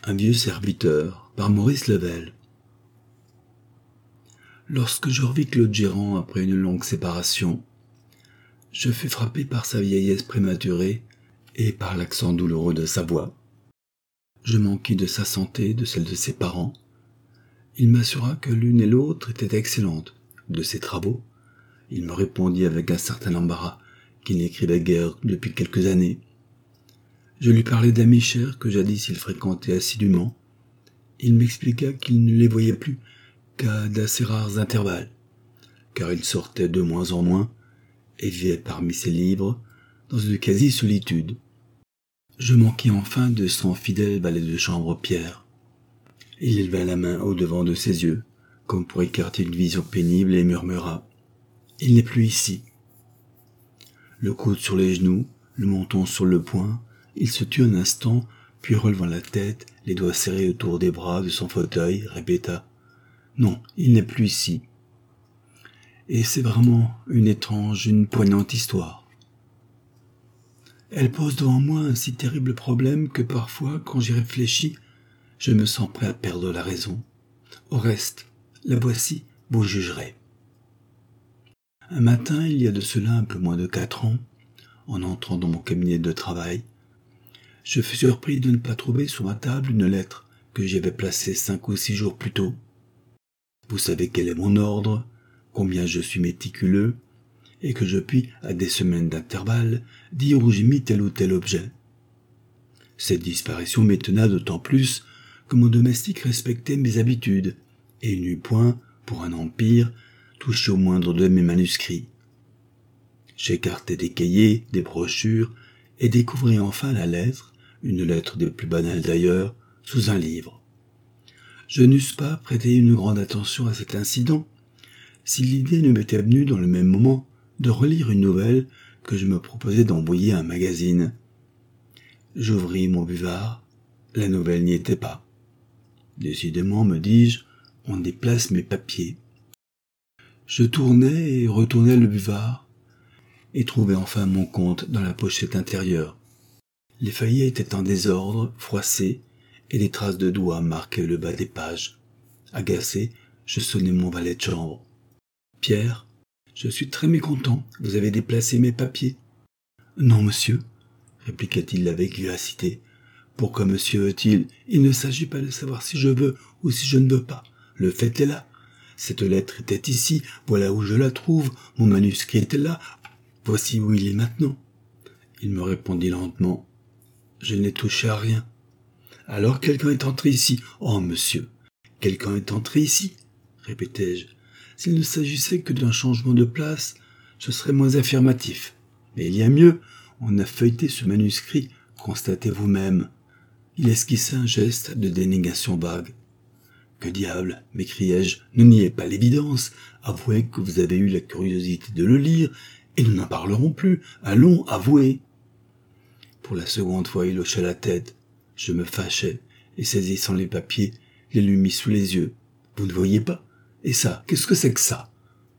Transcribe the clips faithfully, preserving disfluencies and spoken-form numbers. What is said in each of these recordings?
Un vieux serviteur, par Maurice Level. Lorsque je revis Claude Gérant après une longue séparation, je fus frappé par sa vieillesse prématurée et par l'accent douloureux de sa voix. Je m'enquis de sa santé, de celle de ses parents. Il m'assura que l'une et l'autre étaient excellentes. De ses travaux, il me répondit avec un certain embarras qu'il n'écrivait guère depuis quelques années. Je lui parlai d'amis chers que jadis il fréquentait assidûment. Il m'expliqua qu'il ne les voyait plus qu'à d'assez rares intervalles, car il sortait de moins en moins et vivait parmi ses livres dans une quasi-solitude. Je m'enquis enfin de son fidèle valet de chambre Pierre. Il éleva la main au-devant de ses yeux, comme pour écarter une vision pénible, et murmura « Il n'est plus ici ». Le coude sur les genoux, le menton sur le poing, il se tut un instant, puis relevant la tête, les doigts serrés autour des bras de son fauteuil, répéta « Non, il n'est plus ici ». Et c'est vraiment une étrange, une poignante histoire. Elle pose devant moi un si terrible problème que parfois, quand j'y réfléchis, je me sens prêt à perdre la raison. Au reste, la voici, vous jugerez. Un matin, il y a de cela un peu moins de quatre ans, en entrant dans mon cabinet de travail, je fus surpris de ne pas trouver sur ma table une lettre que j'y avais placée cinq ou six jours plus tôt. Vous savez quel est mon ordre, combien je suis méticuleux, et que je puis, à des semaines d'intervalle, dire où j'ai mis tel ou tel objet. Cette disparition m'étonna d'autant plus que mon domestique respectait mes habitudes, et il n'eut point, pour un empire, touché au moindre de mes manuscrits. J'écartai des cahiers, des brochures, et découvris enfin la lettre, une lettre des plus banales d'ailleurs, sous un livre. Je n'eusse pas prêté une grande attention à cet incident, si l'idée ne m'était venue dans le même moment de relire une nouvelle que je me proposais d'envoyer à un magazine. J'ouvris mon buvard, la nouvelle n'y était pas. Décidément, me dis-je, on déplace mes papiers. Je tournai et retournai le buvard, et trouvai enfin mon compte dans la pochette intérieure. Les feuillets étaient en désordre, froissés, et des traces de doigts marquaient le bas des pages. Agacé, je sonnai mon valet de chambre. « Pierre, je suis très mécontent, vous avez déplacé mes papiers. »« Non, monsieur, » répliqua-t-il avec vivacité. « Pourquoi monsieur veut-il ? Il ne s'agit pas de savoir si je veux ou si je ne veux pas. Le fait est là. Cette lettre était ici, voilà où je la trouve, mon manuscrit était là, voici où il est maintenant. » Il me répondit lentement. Je n'ai touché à rien. « Alors quelqu'un est entré ici. »« Oh, monsieur, quelqu'un est entré ici, » répétai-je. « S'il ne s'agissait que d'un changement de place, je serais moins affirmatif. Mais il y a mieux, on a feuilleté ce manuscrit, constatez vous-même. » Il esquissa un geste de dénégation vague. « Que diable, m'écriai-je, ne niez pas l'évidence, avouez que vous avez eu la curiosité de le lire, et nous n'en parlerons plus. Allons, avouez. » Pour la seconde fois, il hocha la tête. Je me fâchai, et saisissant les papiers, les lui mis sous les yeux. « Vous ne voyez pas ? Et ça, qu'est-ce que c'est que ça ?»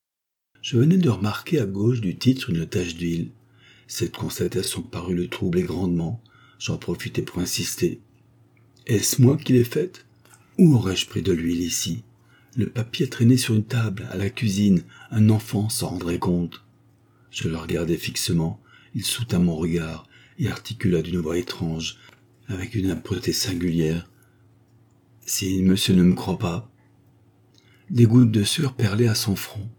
Je venais de remarquer à gauche du titre une tache d'huile. Cette constatation parut le troubler grandement. J'en profitai pour insister. « Est-ce moi qui l'ai faite ? Où aurais-je pris de l'huile ici ? Le papier traînait sur une table, à la cuisine. Un enfant s'en rendrait compte. » Je le regardai fixement. Il soutint mon regard et articula d'une voix étrange, avec une âpreté singulière. « Si monsieur ne me croit pas. » Des gouttes de sueur perlaient à son front.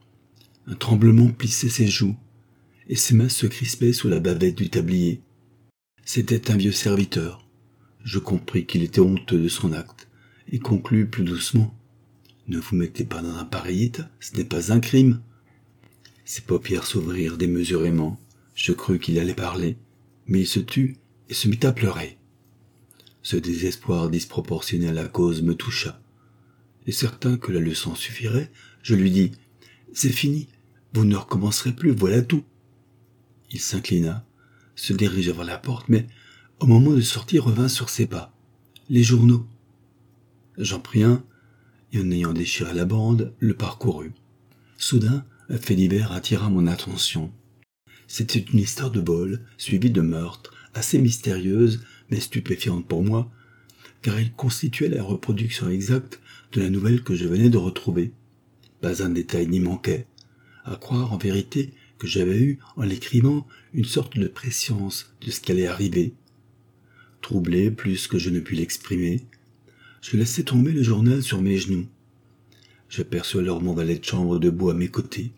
Un tremblement plissait ses joues, et ses mains se crispaient sous la bavette du tablier. C'était un vieux serviteur. Je compris qu'il était honteux de son acte, et conclus plus doucement. « Ne vous mettez pas dans un pareil état, ce n'est pas un crime. » Ses paupières s'ouvrirent démesurément. Je crus qu'il allait parler, mais il se tut et se mit à pleurer. Ce désespoir disproportionné à la cause me toucha. Et certain que la leçon suffirait, je lui dis « C'est fini, vous ne recommencerez plus, voilà tout. » Il s'inclina, se dirigea vers la porte, mais au moment de sortir revint sur ses pas. « Les journaux. » J'en pris un, et en ayant déchiré la bande, le parcourus. Soudain, un fait divers attira mon attention. C'était une histoire de vol, suivie de meurtre, assez mystérieuse, mais stupéfiante pour moi, car il constituait la reproduction exacte de la nouvelle que je venais de retrouver. Pas un détail n'y manquait, à croire en vérité que j'avais eu, en l'écrivant, une sorte de prescience de ce qui allait arriver. Troublé plus que je ne puis l'exprimer, je laissai tomber le journal sur mes genoux. J'aperçus alors mon valet de chambre debout à mes côtés.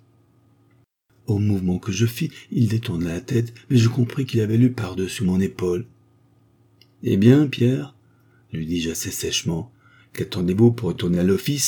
Au mouvement que je fis, il détourna la tête, mais je compris qu'il avait lu par-dessus mon épaule. « Eh bien, Pierre, lui dis-je assez sèchement, qu'attendez-vous pour retourner à l'office ?»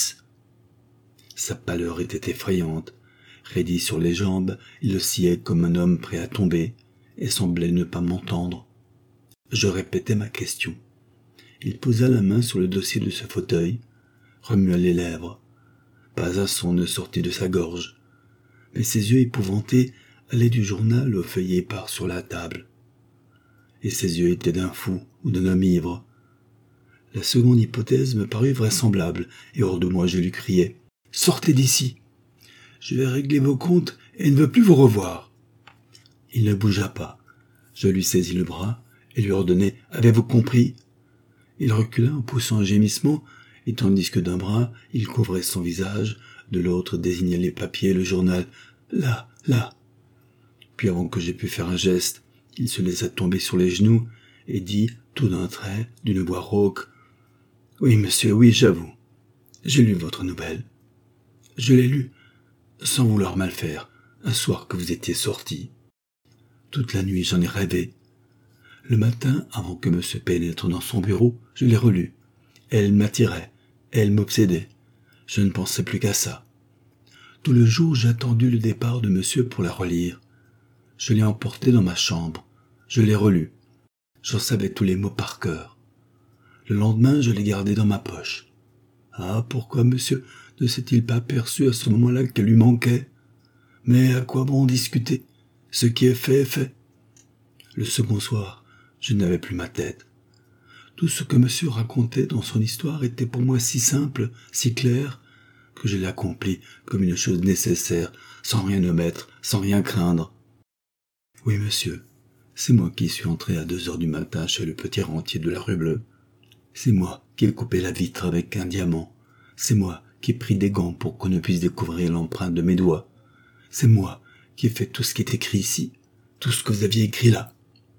Sa pâleur était effrayante. Raidi sur les jambes, il oscillait comme un homme prêt à tomber, et semblait ne pas m'entendre. Je répétai ma question. Il posa la main sur le dossier de ce fauteuil, remua les lèvres. Pas un son ne sortit de sa gorge, mais ses yeux épouvantés allaient du journal au feuillet épars sur la table. Et ses yeux étaient d'un fou ou d'un homme ivre. La seconde hypothèse me parut vraisemblable, et hors de moi je lui criai « Sortez d'ici! Je vais régler vos comptes et ne veux plus vous revoir !» Il ne bougea pas. Je lui saisis le bras et lui ordonnai « Avez-vous compris ?» Il recula en poussant un gémissement, et tandis que d'un bras il couvrait son visage, de l'autre désignait les papiers et le journal. « Là, là !» Puis avant que j'aie pu faire un geste, il se laissa tomber sur les genoux et dit, tout d'un trait, d'une voix rauque, « Oui, monsieur, oui, j'avoue. J'ai lu votre nouvelle. Je l'ai lue, sans vouloir mal faire, un soir que vous étiez sorti. Toute la nuit, j'en ai rêvé. Le matin, avant que monsieur pénètre dans son bureau, je l'ai relue. Elle m'attirait, elle m'obsédait. Je ne pensais plus qu'à ça. Tout le jour, j'ai attendu le départ de monsieur pour la relire. Je l'ai emportée dans ma chambre. Je l'ai relue. J'en savais tous les mots par cœur. Le lendemain, je l'ai gardée dans ma poche. Ah, pourquoi monsieur ne s'est-il pas aperçu à ce moment-là qu'elle lui manquait? Mais à quoi bon discuter? Ce qui est fait est fait. Le second soir, je n'avais plus ma tête. Tout ce que monsieur racontait dans son histoire était pour moi si simple, si clair, que je l'ai accompli comme une chose nécessaire, sans rien omettre, sans rien craindre. Oui, monsieur, c'est moi qui suis entré à deux heures du matin chez le petit rentier de la rue Bleue. C'est moi qui ai coupé la vitre avec un diamant. C'est moi qui ai pris des gants pour qu'on ne puisse découvrir l'empreinte de mes doigts. C'est moi qui ai fait tout ce qui est écrit ici, tout ce que vous aviez écrit là.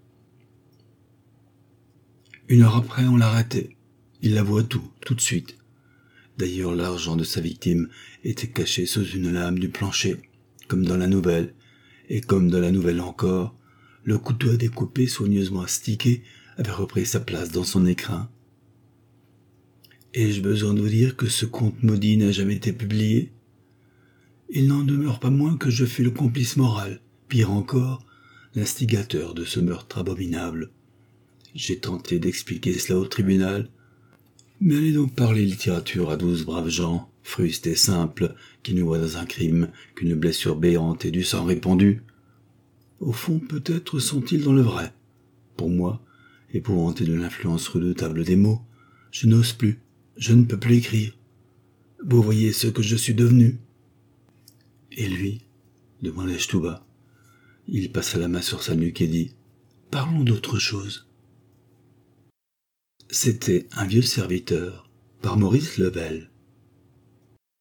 Une heure après, on l'a arrêté. Il l'avoua tout, tout de suite. D'ailleurs, l'argent de sa victime était caché sous une lame du plancher, comme dans la nouvelle, et comme dans la nouvelle encore, le couteau à découper soigneusement astiqué avait repris sa place dans son écrin. Ai-je besoin de vous dire que ce conte maudit n'a jamais été publié? Il n'en demeure pas moins que je fus le complice moral, pire encore, l'instigateur de ce meurtre abominable. J'ai tenté d'expliquer cela au tribunal, mais allez donc parler littérature à douze braves gens, frustes et simples, qui ne voient dans un crime qu'une blessure béante et du sang répandu. Au fond, peut-être sont-ils dans le vrai. Pour moi, épouvanté de l'influence redoutable des mots, je n'ose plus, je ne peux plus écrire. Vous voyez ce que je suis devenu. Et lui, demandai-je tout bas. Il passa la main sur sa nuque et dit « Parlons d'autre chose. » C'était Un vieux serviteur, par Maurice Lebel.